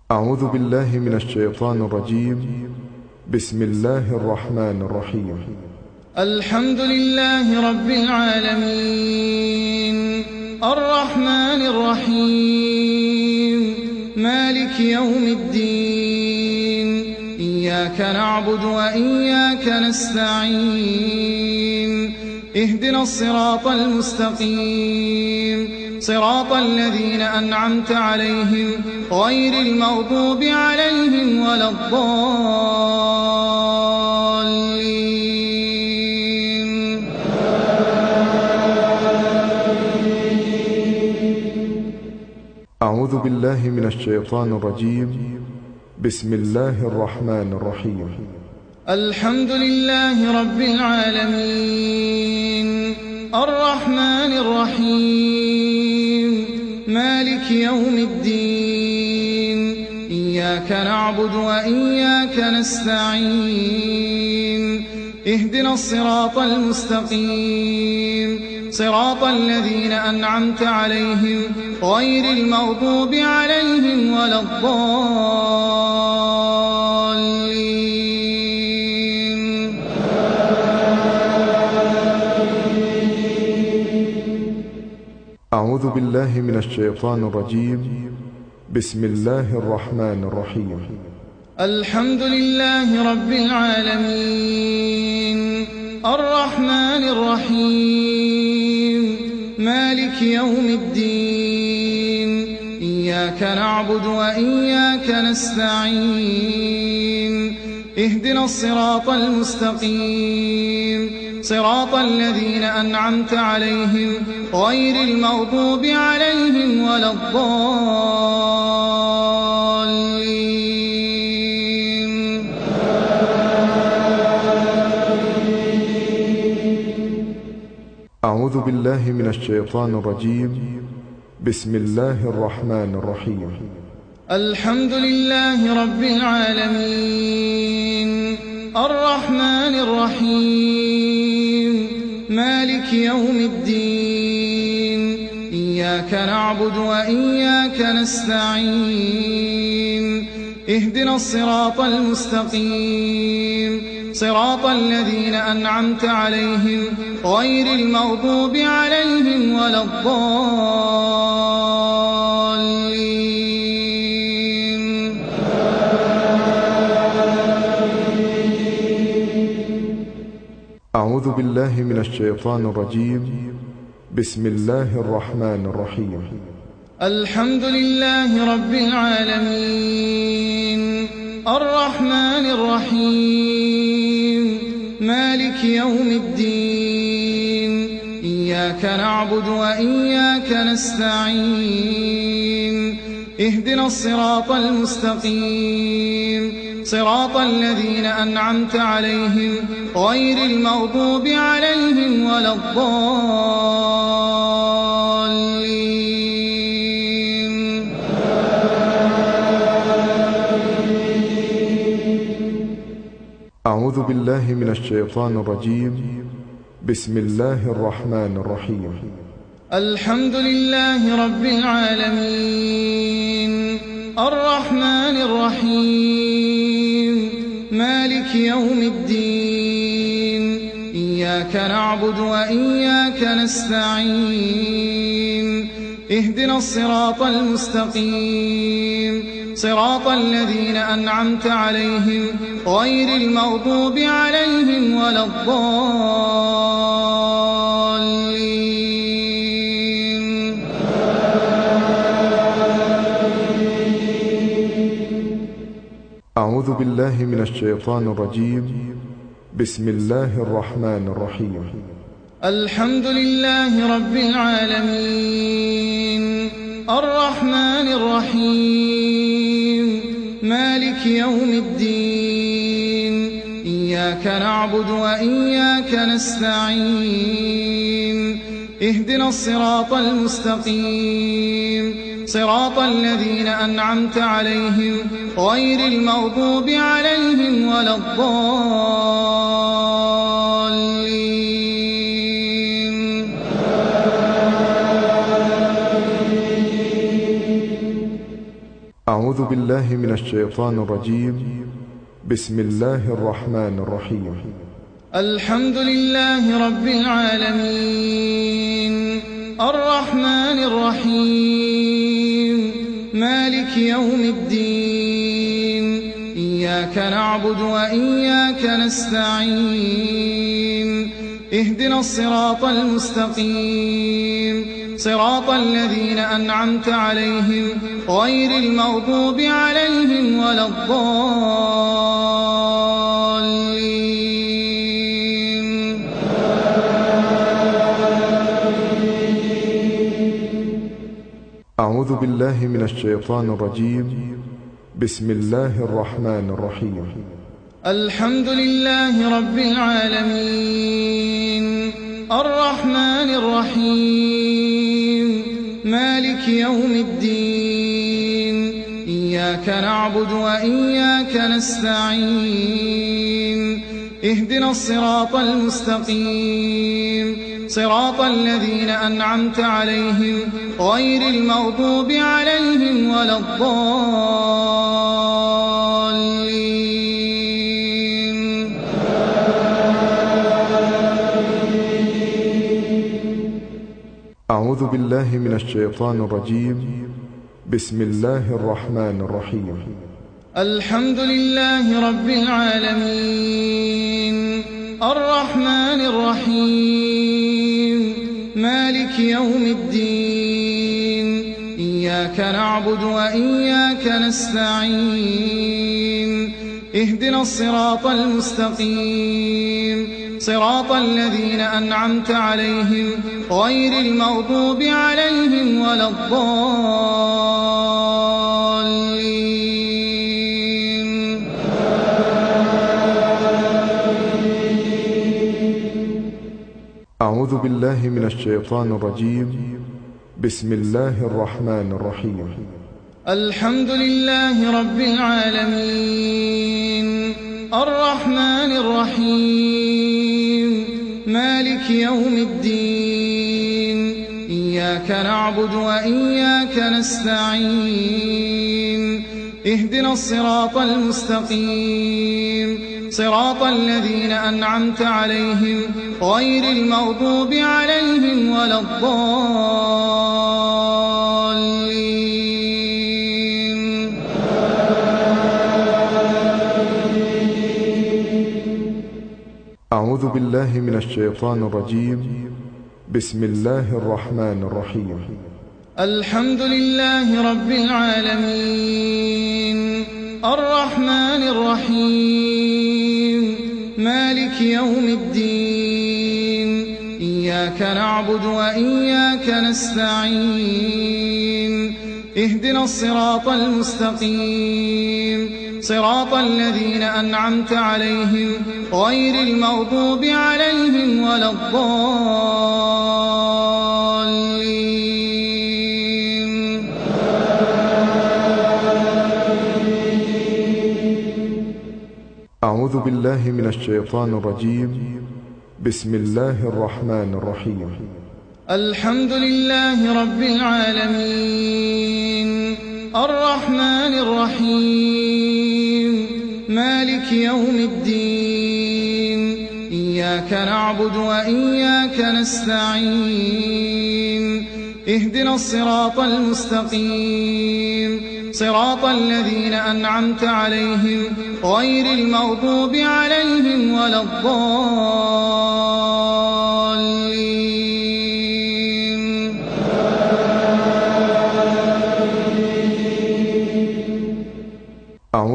أعوذ بالله من الشيطان الرجيم. بسم الله الرحمن الرحيم. الحمد لله رب العالمين الرحمن الرحيم مالك يوم الدين إياك نعبد وإياك نستعين اهدنا الصراط المستقيم صراط الذين أنعمت عليهم غير المغضوب عليهم ولا الضالين. أعوذ بالله من الشيطان الرجيم. بسم الله الرحمن الرحيم. الحمد لله رب العالمين الرحمن الرحيم مالك يوم الدين إياك نعبد وإياك نستعين اهدنا الصراط المستقيم صراط الذين أنعمت عليهم غير المغضوب عليهم ولا الضالين. أعوذ بالله من الشيطان الرجيم. بسم الله الرحمن الرحيم. الحمد لله رب العالمين الرحمن الرحيم مالك يوم الدين إياك نعبد وإياك نستعين اهدنا الصراط المستقيم صراط الذين أنعمت عليهم غير المغضوب عليهم ولا الضالين. أعوذ بالله من الشيطان الرجيم. بسم الله الرحمن الرحيم. الحمد لله رب العالمين الرحمن الرحيم مالك يوم الدين إياك نعبد وإياك نستعين اهدنا الصراط المستقيم صراط الذين أنعمت عليهم غير المغضوب عليهم ولا الضالين. أعوذ بالله من الشيطان الرجيم. بسم الله الرحمن الرحيم. الحمد لله رب العالمين الرحمن الرحيم مالك يوم الدين إياك نعبد وإياك نستعين اهدنا الصراط المستقيم صراط الذين أنعمت عليهم غير المغضوب عليهم ولا الضالين. أعوذ بالله من الشيطان الرجيم. بسم الله الرحمن الرحيم. الحمد لله رب العالمين الرحمن الرحيم مالك يوم الدين إياك نعبد وإياك نستعين اهدنا الصراط المستقيم صراط الذين أنعمت عليهم غير المغضوب عليهم ولا الضالين. أعوذ بالله من الشيطان الرجيم. بسم الله الرحمن الرحيم. الحمد لله رب العالمين الرحمن الرحيم مالك يوم الدين إياك نعبد وإياك نستعين اهدنا الصراط المستقيم صراط الذين أنعمت عليهم غير المغضوب عليهم ولا الضالين. أعوذ أعوذ بالله من الشيطان الرجيم. بسم الله الرحمن الرحيم. الحمد لله رب العالمين الرحمن الرحيم مالك يوم الدين إياك نعبد وإياك نستعين اهدنا الصراط المستقيم صراط الذين أنعمت عليهم غير المغضوب عليهم ولا الضالين. أعوذ بالله من الشيطان الرجيم. بسم الله الرحمن الرحيم. الحمد لله رب العالمين الرحمن الرحيم مالك يوم الدين إياك نعبد وإياك نستعين اهدنا الصراط المستقيم صراط الذين أنعمت عليهم غير المغضوب عليهم ولا الضالين. أعوذ بالله من الشيطان الرجيم. بسم الله الرحمن الرحيم. الحمد لله رب العالمين الرحمن الرحيم مالك يوم الدين إياك نعبد وإياك نستعين اهدنا الصراط المستقيم صراط الذين أنعمت عليهم غير المغضوب عليهم ولا الضالين. أعوذ بالله من الشيطان الرجيم. بسم الله الرحمن الرحيم. الحمد لله رب العالمين الرحمن الرحيم مالك يوم الدين إياك نعبد وإياك نستعين اهدنا الصراط المستقيم صراط الذين أنعمت عليهم غير المغضوب عليهم ولا الضالين. أعوذ بالله من الشيطان الرجيم. بسم الله الرحمن الرحيم. الحمد لله رب العالمين الرحمن الرحيم مالك يوم الدين إياك نعبد وإياك نستعين اهدنا الصراط المستقيم صراط الذين أنعمت عليهم غير المغضوب عليهم ولا الضالين. أعوذ بالله من الشيطان الرجيم. بسم الله الرحمن الرحيم. الحمد لله رب العالمين الرحمن الرحيم مالك يوم الدين إياك نعبد وإياك نستعين اهدنا الصراط المستقيم صراط الذين أنعمت عليهم غير المغضوب عليهم ولا الضالين.